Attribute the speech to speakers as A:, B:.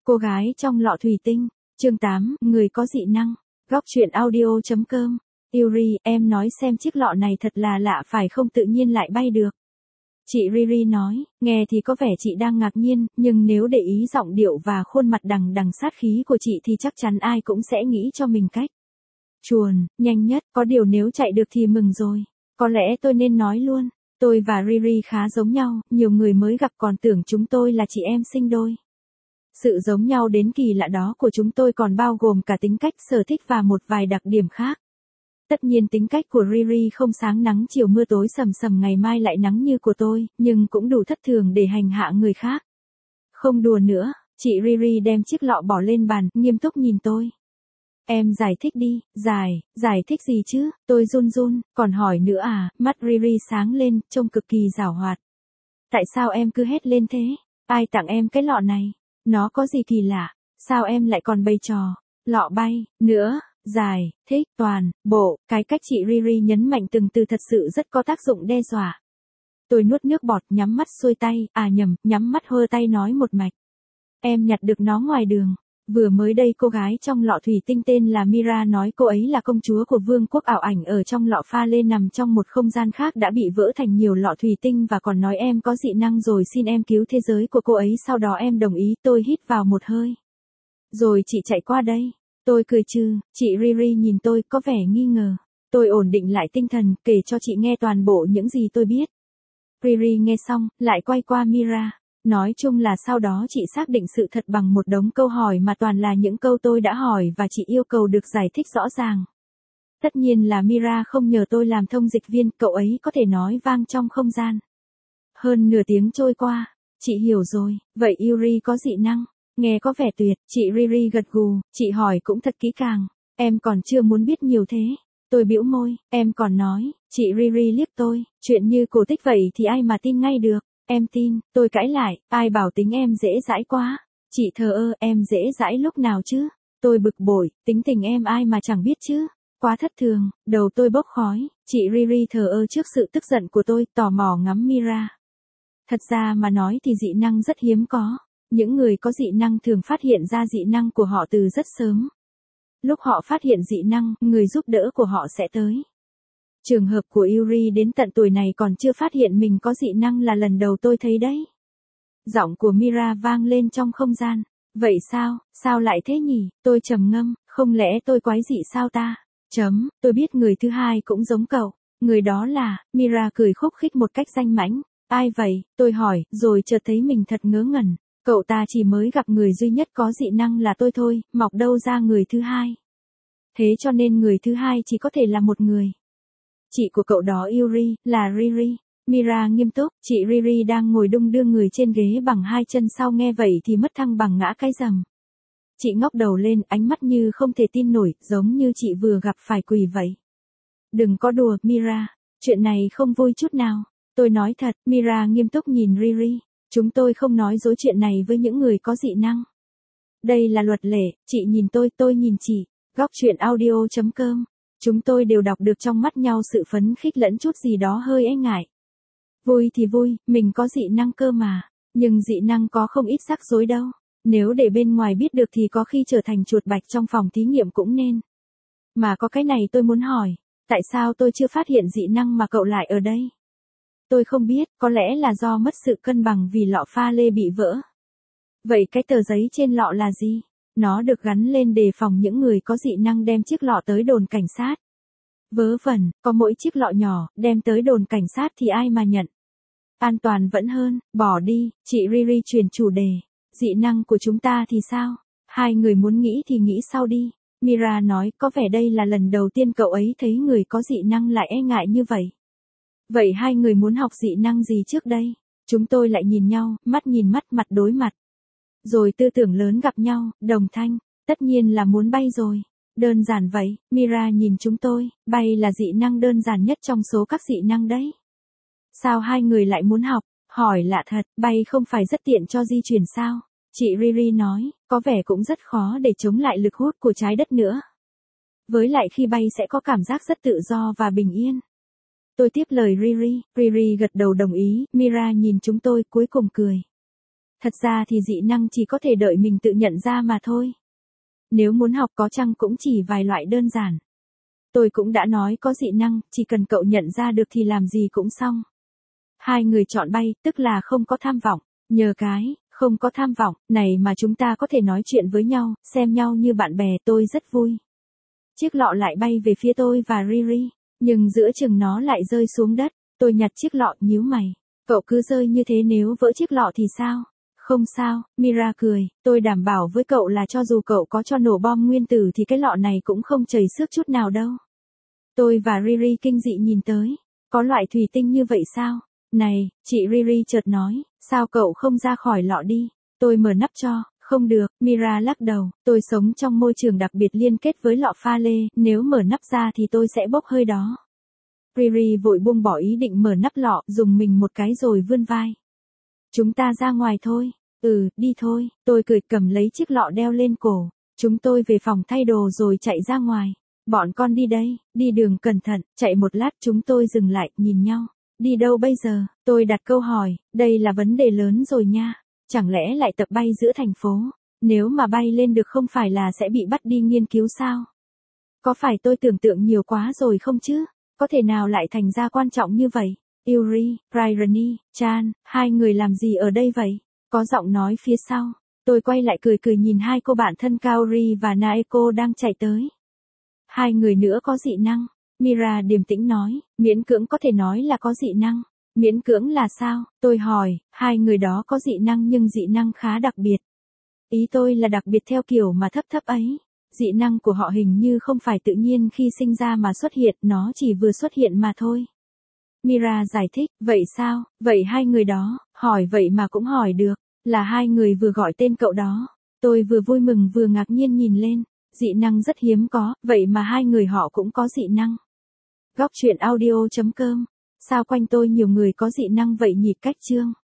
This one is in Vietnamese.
A: Cô gái trong lọ thủy tinh, chương 8, người có dị năng, góc truyện audio.com. Yuri, em nói xem chiếc lọ này thật là lạ phải không, tự nhiên lại bay được. Chị Riri nói, nghe thì có vẻ chị đang ngạc nhiên, nhưng nếu để ý giọng điệu và khuôn mặt đằng đằng sát khí của chị thì chắc chắn ai cũng sẽ nghĩ cho mình cách chuồn, nhanh nhất, có điều nếu chạy được thì mừng rồi. Có lẽ tôi nên nói luôn, tôi và Riri khá giống nhau, nhiều người mới gặp còn tưởng chúng tôi là chị em sinh đôi. Sự giống nhau đến kỳ lạ đó của chúng tôi còn bao gồm cả tính cách, sở thích và một vài đặc điểm khác. Tất nhiên tính cách của Riri không sáng nắng chiều mưa tối sầm sầm ngày mai lại nắng như của tôi, nhưng cũng đủ thất thường để hành hạ người khác. Không đùa nữa, chị Riri đem chiếc lọ bỏ lên bàn, nghiêm túc nhìn tôi. Em giải thích đi, giải thích gì chứ, tôi run run, còn hỏi nữa à, mắt Riri sáng lên, trông cực kỳ giảo hoạt. Tại sao em cứ hét lên thế, ai tặng em cái lọ này, nó có gì kỳ lạ, sao em lại còn bày trò, lọ bay, nữa. Giải, thích, toàn, bộ, cái cách chị Riri nhấn mạnh từng từ thật sự rất có tác dụng đe dọa. Tôi nuốt nước bọt, nhắm mắt xuôi tay, nhắm mắt hơ tay nói một mạch. Em nhặt được nó ngoài đường. Vừa mới đây cô gái trong lọ thủy tinh tên là Mira nói cô ấy là công chúa của vương quốc ảo ảnh ở trong lọ pha lê nằm trong một không gian khác đã bị vỡ thành nhiều lọ thủy tinh và còn nói em có dị năng rồi xin em cứu thế giới của cô ấy. Sau đó em đồng ý, tôi hít vào một hơi. Rồi chị chạy qua đây. Tôi cười trừ, chị Riri nhìn tôi có vẻ nghi ngờ. Tôi ổn định lại tinh thần, kể cho chị nghe toàn bộ những gì tôi biết. Riri nghe xong, lại quay qua Mira. Nói chung là sau đó chị xác định sự thật bằng một đống câu hỏi mà toàn là những câu tôi đã hỏi và chị yêu cầu được giải thích rõ ràng. Tất nhiên là Mira không nhờ tôi làm thông dịch viên, cậu ấy có thể nói vang trong không gian. Hơn nửa tiếng trôi qua, chị hiểu rồi, vậy Yuri có dị năng. Nghe có vẻ tuyệt, chị Riri gật gù, chị hỏi cũng thật kỹ càng. Em còn chưa muốn biết nhiều thế. Tôi bĩu môi, em còn nói, chị Riri liếc tôi, chuyện như cổ tích vậy thì ai mà tin ngay được. Em tin, tôi cãi lại, ai bảo tính em dễ dãi quá. Chị thờ ơ, em dễ dãi lúc nào chứ? Tôi bực bội, tính tình em ai mà chẳng biết chứ. Quá thất thường, đầu tôi bốc khói, chị Riri thờ ơ trước sự tức giận của tôi, tò mò ngắm Mira. Thật ra mà nói thì dị năng rất hiếm có. Những người có dị năng thường phát hiện ra dị năng của họ từ rất sớm. Lúc họ phát hiện dị năng, người giúp đỡ của họ sẽ tới. Trường hợp của Yuri đến tận tuổi này còn chưa phát hiện mình có dị năng là lần đầu tôi thấy đấy. Giọng của Mira vang lên trong không gian. Vậy sao lại thế nhỉ? Tôi trầm ngâm, không lẽ tôi quái dị sao ta? Tôi biết người thứ hai cũng giống cậu. Người đó là, Mira cười khúc khích một cách danh mãnh. Ai vậy? Tôi hỏi, rồi chợt thấy mình thật ngớ ngẩn. Cậu ta chỉ mới gặp người duy nhất có dị năng là tôi thôi, mọc đâu ra người thứ hai. Thế cho nên người thứ hai chỉ có thể là một người. Chị của cậu đó Yuri, là Riri. Mira nghiêm túc, chị Riri đang ngồi đung đưa người trên ghế bằng hai chân sau nghe vậy thì mất thăng bằng ngã cái rầm. Chị ngóc đầu lên, ánh mắt như không thể tin nổi, giống như chị vừa gặp phải quỷ vậy. Đừng có đùa, Mira, chuyện này không vui chút nào. Tôi nói thật, Mira nghiêm túc nhìn Riri. Chúng tôi không nói dối chuyện này với những người có dị năng. Đây là luật lệ, chị nhìn tôi nhìn chị. Góc truyện audio.com. Chúng tôi đều đọc được trong mắt nhau sự phấn khích lẫn chút gì đó hơi e ngại. Vui thì vui, mình có dị năng cơ mà. Nhưng dị năng có không ít rắc rối đâu. Nếu để bên ngoài biết được thì có khi trở thành chuột bạch trong phòng thí nghiệm cũng nên. Mà có cái này tôi muốn hỏi. Tại sao tôi chưa phát hiện dị năng mà cậu lại ở đây? Tôi không biết, có lẽ là do mất sự cân bằng vì lọ pha lê bị vỡ. Vậy cái tờ giấy trên lọ là gì? Nó được gắn lên đề phòng những người có dị năng đem chiếc lọ tới đồn cảnh sát. Vớ vẩn, có mỗi chiếc lọ nhỏ, đem tới đồn cảnh sát thì ai mà nhận. An toàn vẫn hơn, bỏ đi, chị Riri chuyển chủ đề. Dị năng của chúng ta thì sao? Hai người muốn nghĩ thì nghĩ sau đi. Mira nói có vẻ đây là lần đầu tiên cậu ấy thấy người có dị năng lại e ngại như vậy. Vậy hai người muốn học dị năng gì trước đây? Chúng tôi lại nhìn nhau, mắt nhìn mắt, mặt đối mặt. Rồi tư tưởng lớn gặp nhau, đồng thanh, tất nhiên là muốn bay rồi. Đơn giản vậy, Mira nhìn chúng tôi, bay là dị năng đơn giản nhất trong số các dị năng đấy. Sao hai người lại muốn học? Hỏi lạ thật, bay không phải rất tiện cho di chuyển sao? Chị Riri nói, có vẻ cũng rất khó để chống lại lực hút của trái đất nữa. Với lại khi bay sẽ có cảm giác rất tự do và bình yên. Tôi tiếp lời Riri, Riri gật đầu đồng ý, Mira nhìn chúng tôi cuối cùng cười. Thật ra thì dị năng chỉ có thể đợi mình tự nhận ra mà thôi. Nếu muốn học có chăng cũng chỉ vài loại đơn giản. Tôi cũng đã nói có dị năng, chỉ cần cậu nhận ra được thì làm gì cũng xong. Hai người chọn bay, tức là không có tham vọng. Nhờ cái, không có tham vọng, này mà chúng ta có thể nói chuyện với nhau, xem nhau như bạn bè, tôi rất vui. Chiếc lọ lại bay về phía tôi và Riri, nhưng giữa chừng nó lại rơi xuống đất. Tôi nhặt chiếc lọ, nhíu mày. Cậu cứ rơi như thế nếu vỡ chiếc lọ thì sao? Không sao, Mira cười, tôi đảm bảo với cậu là cho dù cậu có cho nổ bom nguyên tử thì cái lọ này cũng không chảy xước chút nào đâu. Tôi và Riri kinh dị nhìn tới. Có loại thủy tinh như vậy sao? Này, chị Riri chợt nói, sao cậu không ra khỏi lọ đi? Tôi mở nắp cho, không được, Mira lắc đầu, tôi sống trong môi trường đặc biệt liên kết với lọ pha lê, nếu mở nắp ra thì tôi sẽ bốc hơi đó. Riri vội buông bỏ ý định mở nắp lọ, dùng mình một cái rồi vươn vai. Chúng ta ra ngoài thôi. Đi thôi, tôi cười cầm lấy chiếc lọ đeo lên cổ. Chúng tôi về phòng thay đồ rồi chạy ra ngoài. Bọn con đi đây, đi đường cẩn thận, chạy một lát chúng tôi dừng lại, nhìn nhau. Đi đâu bây giờ? Tôi đặt câu hỏi, đây là vấn đề lớn rồi nha. Chẳng lẽ lại tập bay giữa thành phố? Nếu mà bay lên được không phải là sẽ bị bắt đi nghiên cứu sao? Có phải tôi tưởng tượng nhiều quá rồi không chứ? Có thể nào lại thành ra quan trọng như vậy? Yuri, Bryony, Chan, hai người làm gì ở đây vậy? Có giọng nói phía sau. Tôi quay lại cười cười nhìn hai cô bạn thân Kaori và Naeko đang chạy tới. Hai người nữa có dị năng. Mira điềm tĩnh nói, miễn cưỡng có thể nói là có dị năng. Miễn cưỡng là sao? Tôi hỏi, hai người đó có dị năng nhưng dị năng khá đặc biệt. Ý tôi là đặc biệt theo kiểu mà thấp thấp ấy. Dị năng của họ hình như không phải tự nhiên khi sinh ra mà xuất hiện, nó chỉ vừa xuất hiện mà thôi. Mira giải thích, vậy sao? Vậy hai người đó, hỏi vậy mà cũng hỏi được, là hai người vừa gọi tên cậu đó. Tôi vừa vui mừng vừa ngạc nhiên nhìn lên, dị năng rất hiếm có, vậy mà hai người họ cũng có dị năng. Góc truyện audio.com. Sao quanh tôi nhiều người có dị năng vậy nhỉ? Cách chương